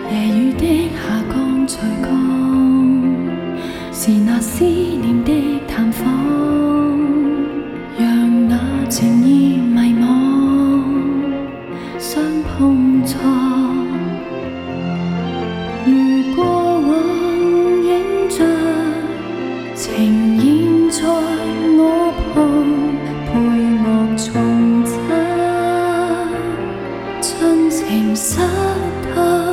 夜雨的下降隨降，是那思念的探訪，讓那情意迷惘，相碰撞。如過往映着情現在我旁，配樂重親，真情失透。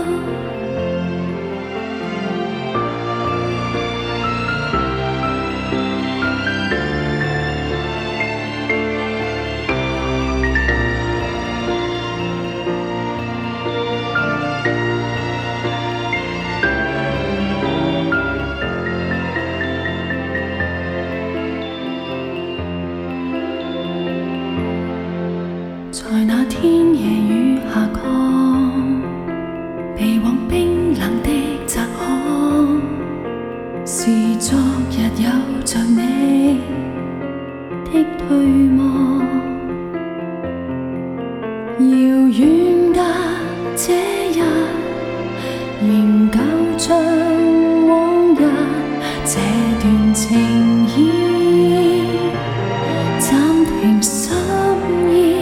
在那天夜雨下降，被往冰冷的窄巷，是昨日有着你的對望。遙遠的這日，仍舊像往日，這段情意暫停心意。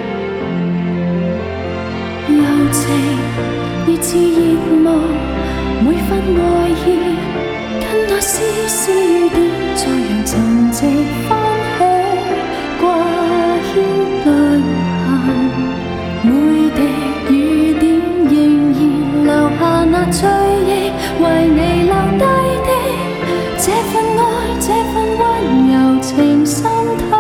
柔情熱熾熱望，每分愛意跟那絲絲雨點，再讓沉寂翻起掛牽淚痕。每滴雨點仍然留下那追憶，為你留低的這份愛，這份溫柔情滲透，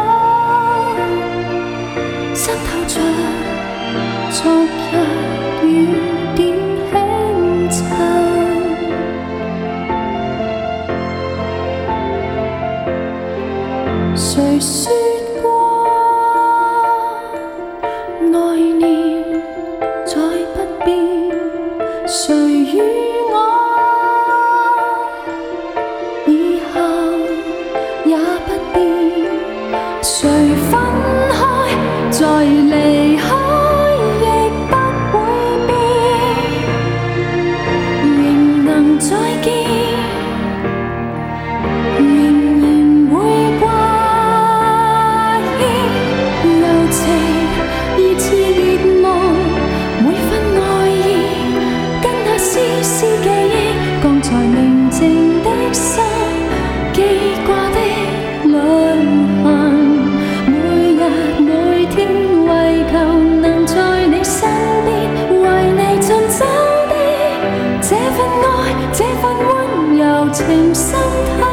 滲透着昨日雨點輕奏。誰說過愛念再不變，誰與我以後也不變，誰分開再離開亦不會變，仍能再見，仍然會掛牽。柔情熱熾熱望，每分愛意跟那絲絲記憶，剛才寧靜的心記掛的淚痕。每日每天為求能在你身邊，為你尋找的這份愛，這份溫柔情滲透。